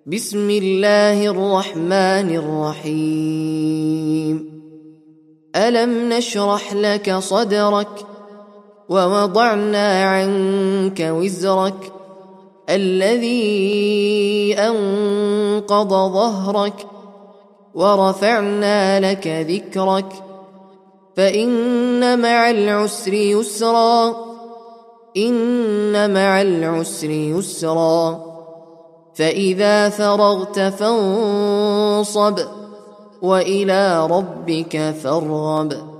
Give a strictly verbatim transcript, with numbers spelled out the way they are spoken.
بسم الله الرحمن الرحيم ألم نشرح لك صدرك ووضعنا عنك وزرك الذي أنقض ظهرك ورفعنا لك ذكرك فإن مع العسر يسرا إن مع العسر يسرا فإذا فرغت فانصب وإلى ربك فارغب.